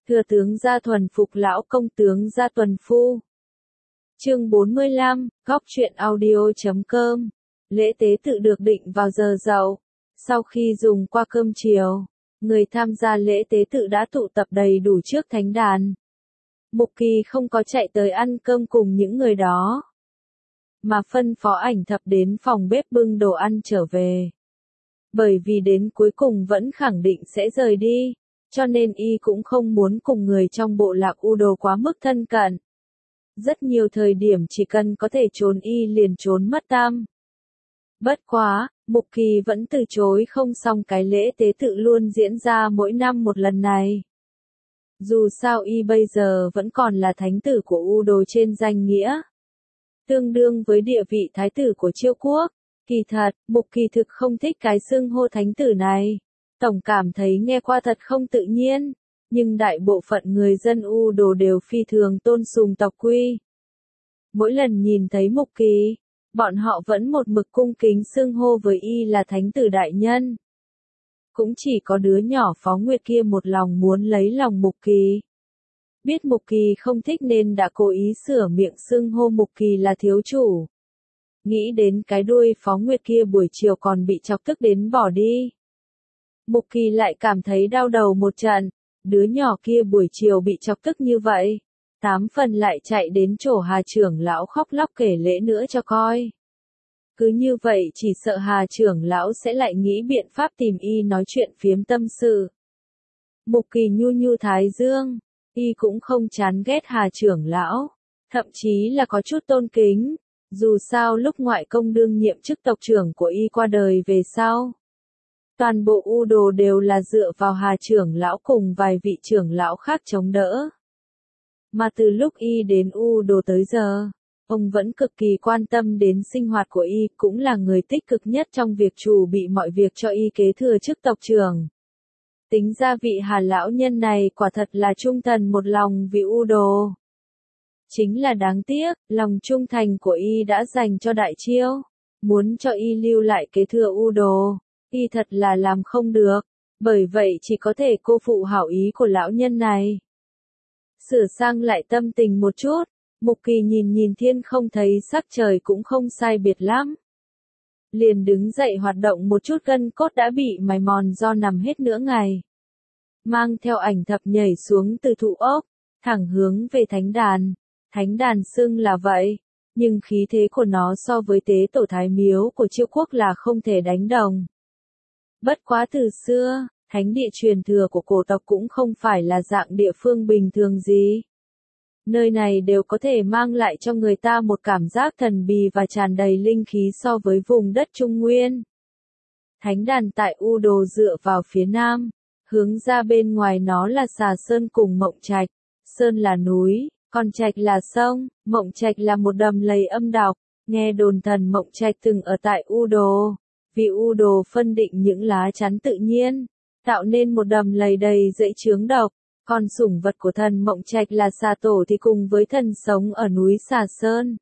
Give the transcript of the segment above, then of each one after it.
Thừa tướng gia thuần phục lão công tướng gia tuần phu. Chương 45, góc truyện audio.com. Lễ tế tự được định vào giờ dậu. Sau khi dùng qua cơm chiều, người tham gia lễ tế tự đã tụ tập đầy đủ trước thánh đàn. Mục Kỳ không có chạy tới ăn cơm cùng những người đó, mà phân phó Ảnh Thập đến phòng bếp bưng đồ ăn trở về. Bởi vì đến cuối cùng vẫn khẳng định sẽ rời đi, cho nên y cũng không muốn cùng người trong bộ lạc U Đồ quá mức thân cận. Rất nhiều thời điểm chỉ cần có thể trốn y liền trốn mất tăm. Bất quá, Mục Kỳ vẫn từ chối không xong cái lễ tế tự luôn diễn ra mỗi năm một lần này. Dù sao y bây giờ vẫn còn là thánh tử của U Đồ trên danh nghĩa, tương đương với địa vị thái tử của Chiêu Quốc. Kỳ thật, Mục Kỳ thực không thích cái xưng hô thánh tử này. Tổng cảm thấy nghe qua thật không tự nhiên, nhưng đại bộ phận người dân U Đồ đều phi thường tôn sùng tộc quy. Mỗi lần nhìn thấy Mục Kỳ, bọn họ vẫn một mực cung kính xưng hô với y là thánh tử đại nhân. Cũng chỉ có đứa nhỏ Phó Nguyệt kia một lòng muốn lấy lòng Mục Kỳ. Biết Mục Kỳ không thích nên đã cố ý sửa miệng xưng hô Mục Kỳ là thiếu chủ. Nghĩ đến cái đuôi Phó Nguyệt kia buổi chiều còn bị chọc tức đến bỏ đi, Mục Kỳ lại cảm thấy đau đầu một trận. Đứa nhỏ kia buổi chiều bị chọc tức như vậy, 8 phần lại chạy đến chỗ Hà trưởng lão khóc lóc kể lễ nữa cho coi. Cứ như vậy chỉ sợ Hà trưởng lão sẽ lại nghĩ biện pháp tìm y nói chuyện phiếm tâm sự. Mục Kỳ nhu nhu thái dương, y cũng không chán ghét Hà trưởng lão, thậm chí là có chút tôn kính. Dù sao lúc ngoại công đương nhiệm chức tộc trưởng của y qua đời về sau, toàn bộ U Đồ đều là dựa vào Hà trưởng lão cùng vài vị trưởng lão khác chống đỡ. Mà từ lúc y đến U Đồ tới giờ, ông vẫn cực kỳ quan tâm đến sinh hoạt của y, cũng là người tích cực nhất trong việc chuẩn bị mọi việc cho y kế thừa chức tộc trưởng. Tính ra vị Hà lão nhân này quả thật là trung thần một lòng vì U Đồ. Chính là đáng tiếc, lòng trung thành của y đã dành cho Đại Chiêu, muốn cho y lưu lại kế thừa U Đồ, y thật là làm không được, bởi vậy chỉ có thể cô phụ hảo ý của lão nhân này. Sửa sang lại tâm tình một chút, Mục Kỳ nhìn nhìn thiên không thấy sắc trời cũng không sai biệt lắm. Liền đứng dậy hoạt động một chút, gân cốt đã bị mài mòn do nằm hết nửa ngày. Mang theo Ảnh Thập nhảy xuống từ thụ ốc, thẳng hướng về thánh đàn. Thánh đàn xưng là vậy, nhưng khí thế của nó so với tế tổ Thái Miếu của Chiêu Quốc là không thể đánh đồng. Bất quá từ xưa, thánh địa truyền thừa của cổ tộc cũng không phải là dạng địa phương bình thường gì. Nơi này đều có thể mang lại cho người ta một cảm giác thần bí và tràn đầy linh khí so với vùng đất Trung Nguyên. Thánh đàn tại U Đồ dựa vào phía nam, hướng ra bên ngoài nó là Xà Sơn cùng Mộng Trạch. Sơn là núi, còn Trạch là sông. Mộng Trạch là một đầm lầy âm độc. Nghe đồn thần Mộng Trạch từng ở tại U Đồ, vì U Đồ phân định những lá chắn tự nhiên, tạo nên một đầm lầy đầy dẫy chướng độc. Còn sủng vật của thần Mộng Trạch là Xà Tổ thì cùng với thần sống ở núi Xà Sơn.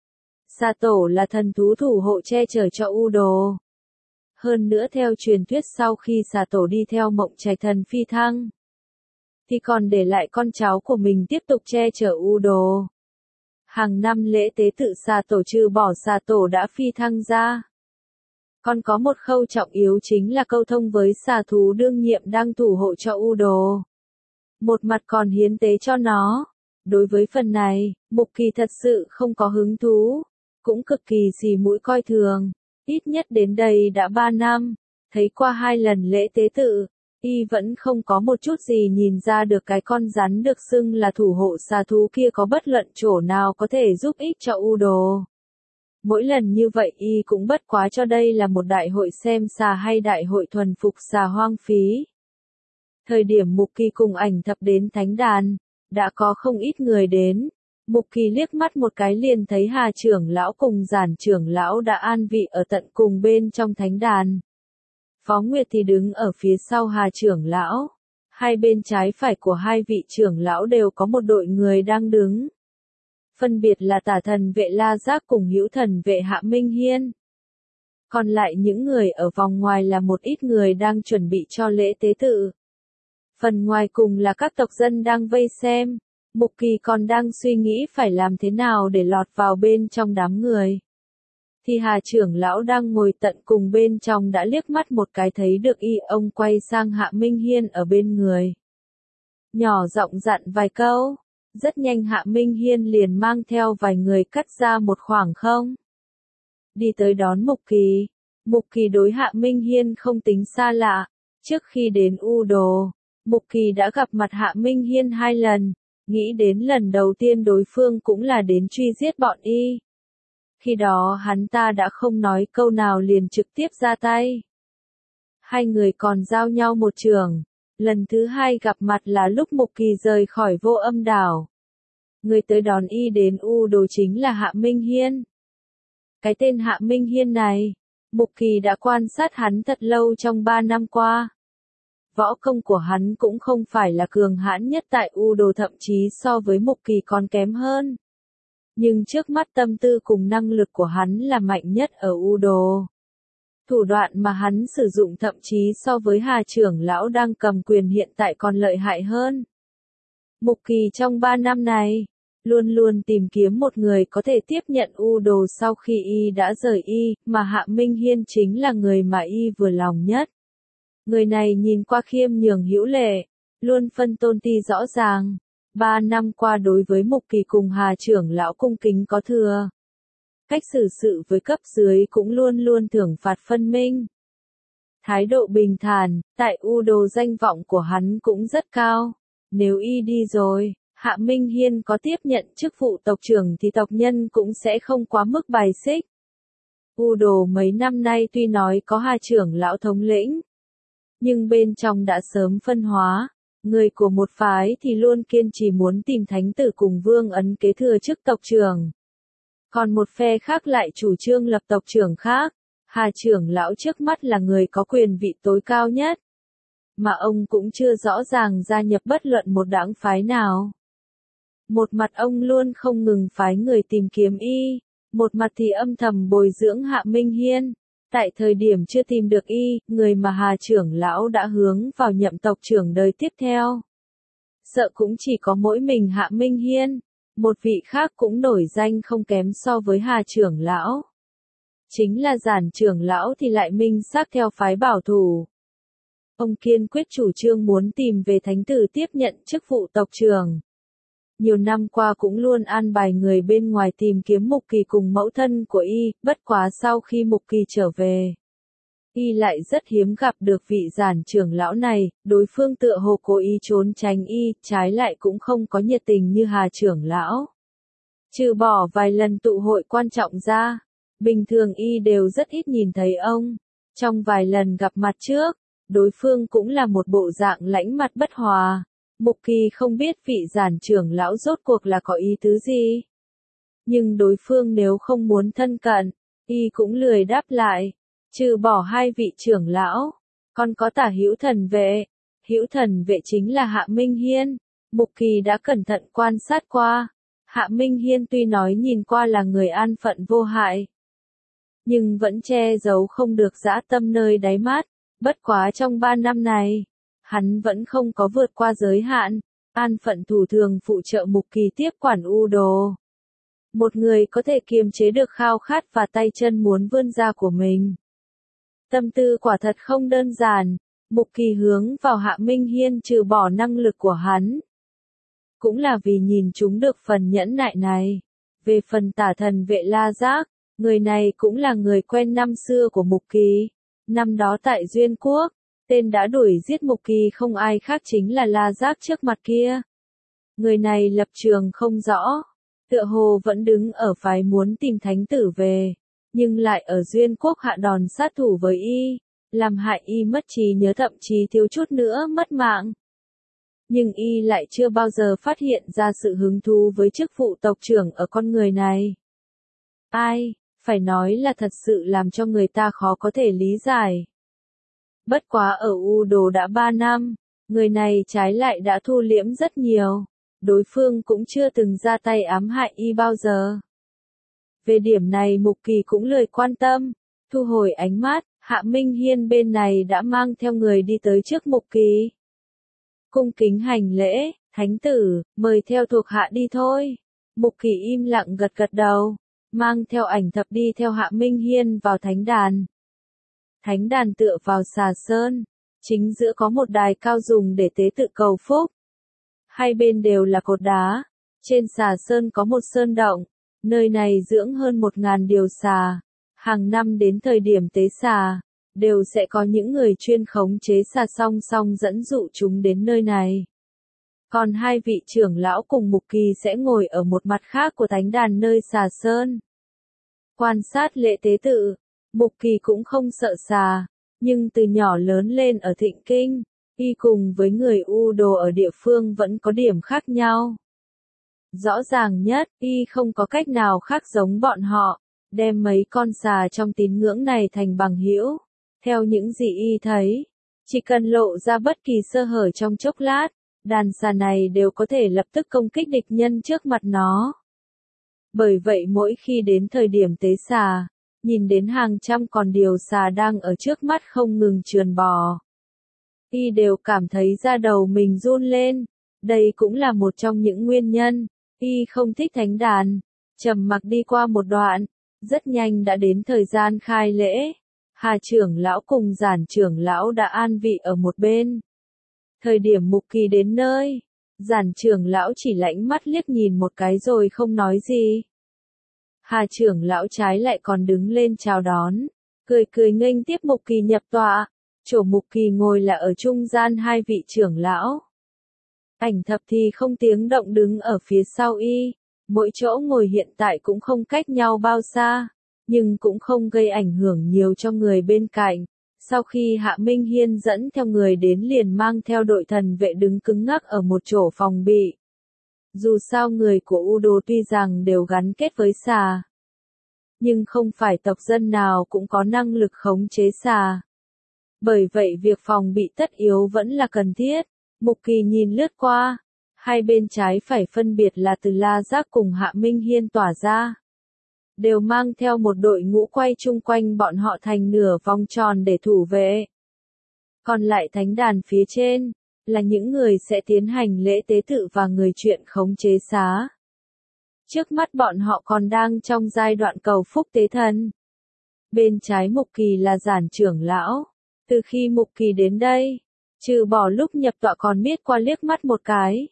Xà Tổ là thần thú thủ hộ che chở cho U Đồ. Hơn nữa theo truyền thuyết sau khi Xà Tổ đi theo Mộng Trạch thần phi thăng, thì còn để lại con cháu của mình tiếp tục che chở U Đồ. Hàng năm lễ tế tự Xà Tổ trừ bỏ Xà Tổ đã phi thăng ra, còn có một khâu trọng yếu chính là câu thông với xà thú đương nhiệm đang thủ hộ cho U Đồ. Một mặt còn hiến tế cho nó. Đối với phần này, Mục Kỳ thật sự không có hứng thú, cũng cực kỳ xì mũi coi thường. Ít nhất đến đây đã 3 năm, thấy qua 2 lần lễ tế tự, y vẫn không có một chút gì nhìn ra được cái con rắn được xưng là thủ hộ xà thú kia có bất luận chỗ nào có thể giúp ích cho U Đồ. Mỗi lần như vậy y cũng bất quá cho đây là một đại hội xem xà hay đại hội thuần phục xà hoang phí. Thời điểm Mục Kỳ cùng Ảnh Thập đến thánh đàn, đã có không ít người đến. Mục Kỳ liếc mắt một cái liền thấy Hà trưởng lão cùng Giản trưởng lão đã an vị ở tận cùng bên trong thánh đàn. Phó Nguyệt thì đứng ở phía sau Hà trưởng lão. Hai bên trái phải của hai vị trưởng lão đều có một đội người đang đứng. Phân biệt là Tả thần vệ La Giác cùng Hữu thần vệ Hạ Minh Hiên. Còn lại những người ở vòng ngoài là một ít người đang chuẩn bị cho lễ tế tự. Phần ngoài cùng là các tộc dân đang vây xem. Mục Kỳ còn đang suy nghĩ phải làm thế nào để lọt vào bên trong đám người. Thì Hà trưởng lão đang ngồi tận cùng bên trong đã liếc mắt một cái thấy được y, ông quay sang Hạ Minh Hiên ở bên người. Nhỏ giọng dặn vài câu. Rất nhanh Hạ Minh Hiên liền mang theo vài người cắt ra một khoảng không. Đi tới đón Mục Kỳ. Mục Kỳ đối Hạ Minh Hiên không tính xa lạ. Trước khi đến U Đồ, Mục Kỳ đã gặp mặt Hạ Minh Hiên 2 lần. Nghĩ đến lần đầu tiên đối phương cũng là đến truy giết bọn y. Khi đó hắn ta đã không nói câu nào liền trực tiếp ra tay. Hai người còn giao nhau một trường. Lần thứ 2 gặp mặt là lúc Mục Kỳ rời khỏi Vô Âm đảo. Người tới đón y đến U Đồ chính là Hạ Minh Hiên. Cái tên Hạ Minh Hiên này, Mục Kỳ đã quan sát hắn thật lâu trong 3 năm qua. Võ công của hắn cũng không phải là cường hãn nhất tại U Đồ, thậm chí so với Mục Kỳ còn kém hơn. Nhưng trước mắt tâm tư cùng năng lực của hắn là mạnh nhất ở U Đồ. Thủ đoạn mà hắn sử dụng thậm chí so với Hà trưởng lão đang cầm quyền hiện tại còn lợi hại hơn. Mục Kỳ trong 3 năm này, luôn luôn tìm kiếm một người có thể tiếp nhận U Đồ sau khi y đã rời y, mà Hạ Minh Hiên chính là người mà y vừa lòng nhất. Người này nhìn qua khiêm nhường hữu lễ, luôn phân tôn ti rõ ràng. 3 năm qua đối với Mục Kỳ cùng Hà trưởng lão cung kính có thừa. Cách xử sự với cấp dưới cũng luôn luôn thưởng phạt phân minh. Thái độ bình thản, tại U Đồ danh vọng của hắn cũng rất cao. Nếu y đi rồi, Hạ Minh Hiên có tiếp nhận chức vụ tộc trưởng thì tộc nhân cũng sẽ không quá mức bài xích. U Đồ mấy năm nay tuy nói có Hà trưởng lão thống lĩnh, nhưng bên trong đã sớm phân hóa. Người của một phái thì luôn kiên trì muốn tìm thánh tử cùng vương ấn kế thừa chức tộc trưởng. Còn một phe khác lại chủ trương lập tộc trưởng khác. Hà trưởng lão trước mắt là người có quyền vị tối cao nhất. Mà ông cũng chưa rõ ràng gia nhập bất luận một đảng phái nào. Một mặt ông luôn không ngừng phái người tìm kiếm y. Một mặt thì âm thầm bồi dưỡng Hạ Minh Hiên. Tại thời điểm chưa tìm được y, người mà Hà trưởng lão đã hướng vào nhậm tộc trưởng đời tiếp theo. Sợ cũng chỉ có mỗi mình Hạ Minh Hiên. Một vị khác cũng nổi danh không kém so với Hà trưởng lão. Chính là Giản trưởng lão thì lại minh xác theo phái bảo thủ. Ông kiên quyết chủ trương muốn tìm về thánh tử tiếp nhận chức vụ tộc trưởng. Nhiều năm qua cũng luôn an bài người bên ngoài tìm kiếm Mục Kỳ cùng mẫu thân của y, bất quá sau khi Mục Kỳ trở về. Y lại rất hiếm gặp được vị Giản trưởng lão này, đối phương tựa hồ cố ý trốn tránh y, trái lại cũng không có nhiệt tình như Hà trưởng lão. Trừ bỏ vài lần tụ hội quan trọng ra, bình thường y đều rất ít nhìn thấy ông. Trong vài lần gặp mặt trước, đối phương cũng là một bộ dạng lãnh mặt bất hòa. Mục Kỳ không biết vị Giản trưởng lão rốt cuộc là có ý tứ gì. Nhưng đối phương nếu không muốn thân cận, y cũng lười đáp lại. Trừ bỏ 2 vị trưởng lão, còn có Tả Hữu Thần Vệ. Hữu Thần Vệ chính là Hạ Minh Hiên. Mục Kỳ đã cẩn thận quan sát qua. Hạ Minh Hiên tuy nói nhìn qua là người an phận vô hại, nhưng vẫn che giấu không được dã tâm nơi đáy mắt. Bất quá trong 3 năm này, hắn vẫn không có vượt qua giới hạn, an phận thủ thường phụ trợ Mục Kỳ tiếp quản U Đồ. Một người có thể kiềm chế được khao khát và tay chân muốn vươn ra của mình. Tâm tư quả thật không đơn giản. Mục Kỳ hướng vào Hạ Minh Hiên trừ bỏ năng lực của hắn, cũng là vì nhìn chúng được phần nhẫn nại này. Về phần Tả Thần Vệ La Giác, người này cũng là người quen năm xưa của Mục Kỳ. Năm đó tại Duyên Quốc, tên đã đuổi giết Mục Kỳ không ai khác chính là La Giác trước mặt kia. Người này lập trường không rõ, tựa hồ vẫn đứng ở phái muốn tìm thánh tử về, nhưng lại ở Duyên Quốc hạ đòn sát thủ với y, làm hại y mất trí nhớ, thậm chí thiếu chút nữa mất mạng. Nhưng y lại chưa bao giờ phát hiện ra sự hứng thú với chức vụ tộc trưởng ở con người này. Ai, phải nói là thật sự làm cho người ta khó có thể lý giải. Bất quá ở U Đồ đã 3 năm, người này trái lại đã thu liễm rất nhiều. Đối phương cũng chưa từng ra tay ám hại y bao giờ. Về điểm này Mục Kỳ cũng lười quan tâm. Thu hồi ánh mắt, Hạ Minh Hiên bên này đã mang theo người đi tới trước Mục Kỳ. cung kính hành lễ, thánh tử, mời theo thuộc hạ đi thôi. Mục Kỳ im lặng gật gật đầu, mang theo Ảnh Thập đi theo Hạ Minh Hiên vào thánh đàn. Thánh đàn tựa vào xà sơn, chính giữa có một đài cao dùng để tế tự cầu phúc. Hai bên đều là cột đá, trên xà sơn có một sơn động, nơi này dưỡng hơn 1000 điều xà. Hàng năm đến thời điểm tế xà, đều sẽ có những người chuyên khống chế xà song song dẫn dụ chúng đến nơi này. Còn hai vị trưởng lão cùng Mục Kỳ sẽ ngồi ở một mặt khác của thánh đàn nơi xà sơn. Quan sát lễ tế tự, Mục Kỳ cũng không sợ xà, nhưng từ nhỏ lớn lên ở Thịnh Kinh, y cùng với người U Đồ ở địa phương vẫn có điểm khác nhau. Rõ ràng nhất, y không có cách nào khác giống bọn họ, đem mấy con xà trong tín ngưỡng này thành bằng hữu. Theo những gì y thấy, chỉ cần lộ ra bất kỳ sơ hở trong chốc lát, đàn xà này đều có thể lập tức công kích địch nhân trước mặt nó. Bởi vậy mỗi khi đến thời điểm tế xà, nhìn đến hàng trăm con điều xà đang ở trước mắt không ngừng trườn bò, y đều cảm thấy da đầu mình run lên. Đây cũng là một trong những nguyên nhân y không thích thánh đàn. Trầm mặc đi qua một đoạn, rất nhanh đã đến thời gian khai lễ. Hà trưởng lão cùng Giản trưởng lão đã an vị ở một bên. Thời điểm Mục Kỳ đến nơi, Giản trưởng lão chỉ lạnh mắt liếc nhìn một cái rồi không nói gì. Hà trưởng lão trái lại còn đứng lên chào đón, cười cười nghênh tiếp Mục Kỳ nhập tọa. Chỗ Mục Kỳ ngồi là ở trung gian hai vị trưởng lão. Ảnh Thập thì không tiếng động đứng ở phía sau y, mỗi chỗ ngồi hiện tại cũng không cách nhau bao xa, nhưng cũng không gây ảnh hưởng nhiều cho người bên cạnh. Sau khi Hạ Minh Hiên dẫn theo người đến liền mang theo đội thần vệ đứng cứng ngắc ở một chỗ phòng bị. Dù sao người của U Đồ tuy rằng đều gắn kết với xà, nhưng không phải tộc dân nào cũng có năng lực khống chế xà. Bởi vậy việc phòng bị tất yếu vẫn là cần thiết. Mục Kỳ nhìn lướt qua, hai bên trái phải phân biệt là Từ La Giác cùng Hạ Minh Hiên tỏa ra. Đều mang theo một đội ngũ quay chung quanh bọn họ thành nửa vòng tròn để thủ vệ. Còn lại thánh đàn phía trên, là những người sẽ tiến hành lễ tế tự và người chuyện khống chế xá. Trước mắt bọn họ còn đang trong giai đoạn cầu phúc tế thần. Bên trái Mục Kỳ là Giản trưởng lão. Từ khi Mục Kỳ đến đây, trừ bỏ lúc nhập tọa còn biết qua liếc mắt một cái.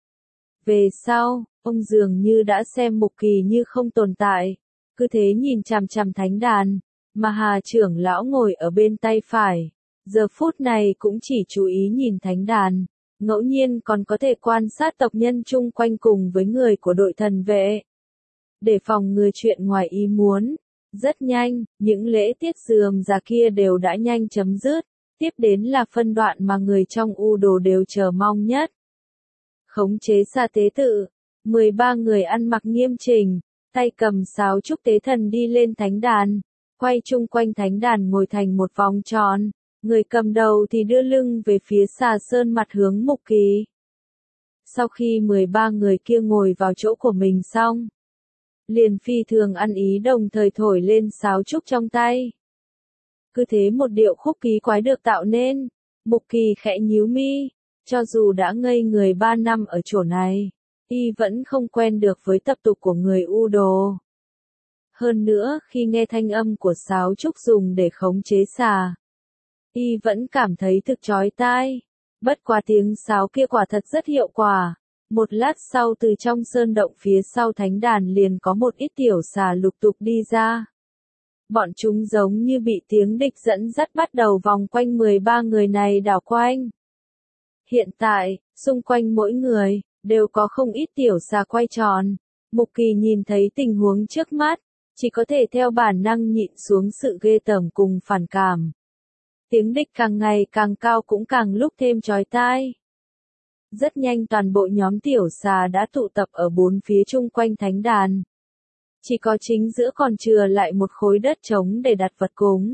Về sau, ông dường như đã xem Mục Kỳ như không tồn tại, cứ thế nhìn chằm chằm thánh đàn, mà Hà trưởng lão ngồi ở bên tay phải, giờ phút này cũng chỉ chú ý nhìn thánh đàn, ngẫu nhiên còn có thể quan sát tộc nhân chung quanh cùng với người của đội thần vệ. Để phòng ngừa chuyện ngoài ý muốn, rất nhanh, những lễ tiết rườm rà kia đều đã nhanh chấm dứt. Tiếp đến là phân đoạn mà người trong U Đồ đều chờ mong nhất. Khống chế xà tế tự, 13 người ăn mặc nghiêm chỉnh, tay cầm sáo trúc tế thần đi lên thánh đàn, quay chung quanh thánh đàn ngồi thành một vòng tròn, người cầm đầu thì đưa lưng về phía xà sơn mặt hướng Mục Kỳ. Sau khi 13 người kia ngồi vào chỗ của mình xong, liền phi thường ăn ý đồng thời thổi lên sáo trúc trong tay. Cứ thế một điệu khúc kỳ quái được tạo nên. Mục Kỳ khẽ nhíu mi, cho dù đã ngây người 3 năm ở chỗ này, y vẫn không quen được với tập tục của người U Đồ. Hơn nữa, khi nghe thanh âm của sáo trúc dùng để khống chế xà, y vẫn cảm thấy thực chói tai. Bất quá tiếng sáo kia quả thật rất hiệu quả. Một lát sau từ trong sơn động phía sau thánh đàn liền có một ít tiểu xà lục tục đi ra. Bọn chúng giống như bị tiếng địch dẫn dắt bắt đầu vòng quanh 13 người này đảo quanh. Hiện tại, xung quanh mỗi người, đều có không ít tiểu xà quay tròn. Mục Kỳ nhìn thấy tình huống trước mắt, chỉ có thể theo bản năng nhịn xuống sự ghê tởm cùng phản cảm. Tiếng địch càng ngày càng cao cũng càng lúc thêm chói tai. Rất nhanh toàn bộ nhóm tiểu xà đã tụ tập ở bốn phía chung quanh thánh đàn. Chỉ có chính giữa còn chừa lại một khối đất trống để đặt vật cúng.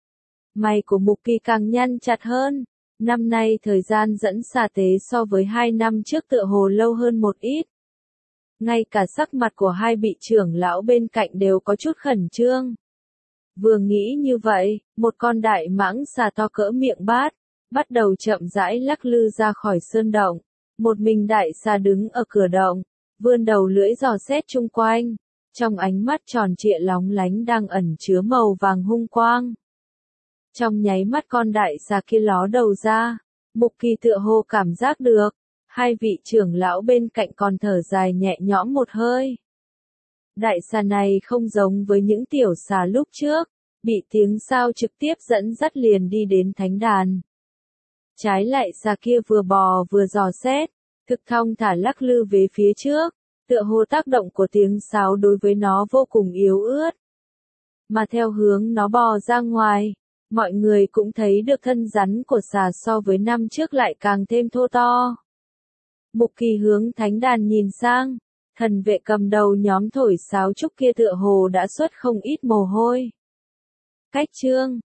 Mày của Mục Kỳ càng nhăn chặt hơn. Năm nay thời gian dẫn xà tế so với 2 năm trước tựa hồ lâu hơn một ít. Ngay cả sắc mặt của hai vị trưởng lão bên cạnh đều có chút khẩn trương. Vừa nghĩ như vậy, một con đại mãng xà to cỡ miệng bát, bắt đầu chậm rãi lắc lư ra khỏi sơn động. Một mình đại xà đứng ở cửa động, vươn đầu lưỡi dò xét chung quanh, trong ánh mắt tròn trịa lóng lánh đang ẩn chứa màu vàng hung quang. Trong nháy mắt con đại xà kia ló đầu ra, Mục Kỳ tựa hồ cảm giác được, hai vị trưởng lão bên cạnh còn thở dài nhẹ nhõm một hơi. Đại xà này không giống với những tiểu xà lúc trước, bị tiếng sao trực tiếp dẫn dắt liền đi đến thánh đàn. Trái lại xà kia vừa bò vừa dò xét, thực thong thả lắc lư về phía trước, tựa hồ tác động của tiếng sáo đối với nó vô cùng yếu ớt. Mà theo hướng nó bò ra ngoài, mọi người cũng thấy được thân rắn của xà so với năm trước lại càng thêm thô to. Mục Kỳ hướng thánh đàn nhìn sang, thần vệ cầm đầu nhóm thổi sáo trúc kia tựa hồ đã xuất không ít mồ hôi. Cách chương